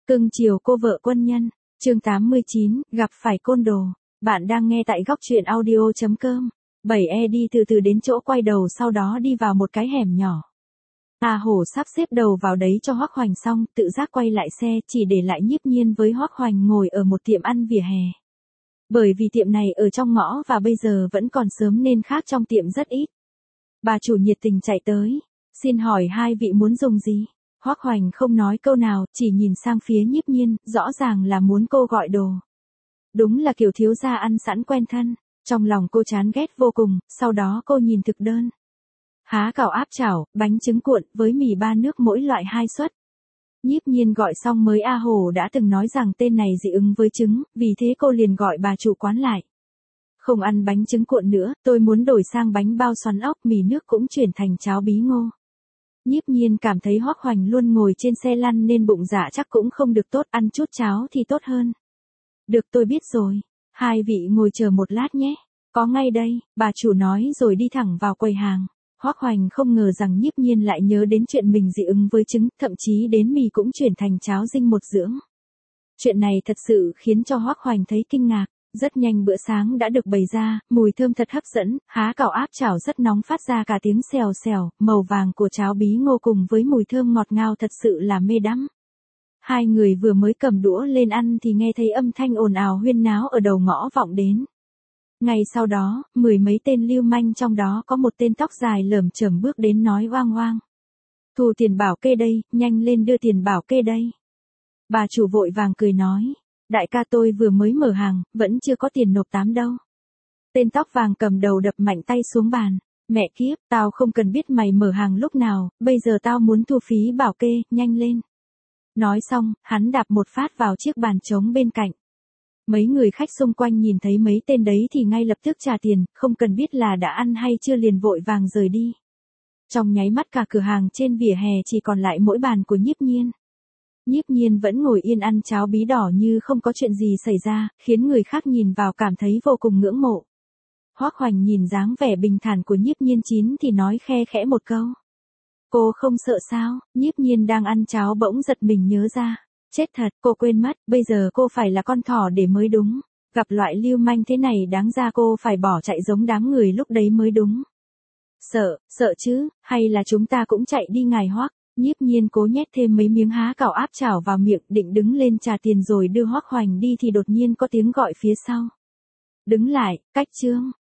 Cưng chiều cô vợ quân nhân. Chương 89, gặp phải côn đồ. Bạn đang nghe tại góc truyện audio.com. 7E đi từ từ đến chỗ quay đầu, sau đó đi vào một cái hẻm nhỏ. A Hổ sắp xếp đầu vào đấy cho Hoắc Hoành xong, tự giác quay lại xe, chỉ để lại Nhiếp Nhiên với Hoắc Hoành ngồi ở một tiệm ăn vỉa hè. Bởi vì tiệm này ở trong ngõ và bây giờ vẫn còn sớm nên khác trong tiệm rất ít. Bà chủ nhiệt tình chạy tới. Xin hỏi hai vị muốn dùng gì? Hoắc Hoành không nói câu nào, chỉ nhìn sang phía Nhiếp Nhiên, rõ ràng là muốn cô gọi đồ. Đúng là kiểu thiếu gia ăn sẵn quen thân. Trong lòng cô chán ghét vô cùng, sau đó cô nhìn thực đơn. Há cảo áp chảo, bánh trứng cuộn với mì ba nước mỗi loại 2 suất. Nhiếp Nhiên gọi xong mới A Hổ đã từng nói rằng tên này dị ứng với trứng, vì thế cô liền gọi bà chủ quán lại. Không ăn bánh trứng cuộn nữa, tôi muốn đổi sang bánh bao xoắn ốc, mì nước cũng chuyển thành cháo bí ngô. Nhiếp Nhiên cảm thấy Hoắc Hoành luôn ngồi trên xe lăn nên bụng dạ chắc cũng không được tốt, ăn chút cháo thì tốt hơn. Được, tôi biết rồi. Hai vị ngồi chờ một lát nhé. Có ngay đây, bà chủ nói rồi đi thẳng vào quầy hàng. Hoắc Hoành không ngờ rằng Nhiếp Nhiên lại nhớ đến chuyện mình dị ứng với trứng, thậm chí đến mì cũng chuyển thành cháo dinh một dưỡng. Chuyện này thật sự khiến cho Hoắc Hoành thấy kinh ngạc. Rất nhanh bữa sáng đã được bày ra, mùi thơm thật hấp dẫn, há cảo áp chảo rất nóng phát ra cả tiếng xèo xèo, màu vàng của cháo bí ngô cùng với mùi thơm ngọt ngào thật sự là mê đắm. Hai người vừa mới cầm đũa lên ăn thì nghe thấy âm thanh ồn ào huyên náo ở đầu ngõ vọng đến. Ngay sau đó, 10 mấy tên lưu manh trong đó có một tên tóc dài lởm chởm bước đến nói oang oang. Thu tiền bảo kê đây, nhanh lên đưa tiền bảo kê đây. Bà chủ vội vàng cười nói. Đại ca tôi vừa mới mở hàng, vẫn chưa có tiền nộp 8 đâu. Tên tóc vàng cầm đầu đập mạnh tay xuống bàn. Mẹ kiếp, tao không cần biết mày mở hàng lúc nào, bây giờ tao muốn thu phí bảo kê, nhanh lên. Nói xong, hắn đạp một phát vào chiếc bàn trống bên cạnh. Mấy người khách xung quanh nhìn thấy mấy tên đấy thì ngay lập tức trả tiền, không cần biết là đã ăn hay chưa liền vội vàng rời đi. Trong nháy mắt cả cửa hàng trên vỉa hè chỉ còn lại mỗi bàn của Nhiếp Nhiên. Nhiếp Nhiên vẫn ngồi yên ăn cháo bí đỏ như không có chuyện gì xảy ra, khiến người khác nhìn vào cảm thấy vô cùng ngưỡng mộ. Hoắc Hoành nhìn dáng vẻ bình thản của Nhiếp Nhiên chín thì nói khe khẽ một câu. Cô không sợ sao? Nhiếp Nhiên đang ăn cháo bỗng giật mình nhớ ra. Chết thật, cô quên mất, bây giờ cô phải là con thỏ để mới đúng. Gặp loại lưu manh thế này đáng ra cô phải bỏ chạy giống đám người lúc đấy mới đúng. Sợ chứ, hay là chúng ta cũng chạy đi ngài Hoắc. Nhiếp Nhiên cố nhét thêm mấy miếng há cảo áp chảo vào miệng, định đứng lên trả tiền rồi đưa Hoắc Hoành đi thì đột nhiên có tiếng gọi phía sau. Đứng lại, cách trương.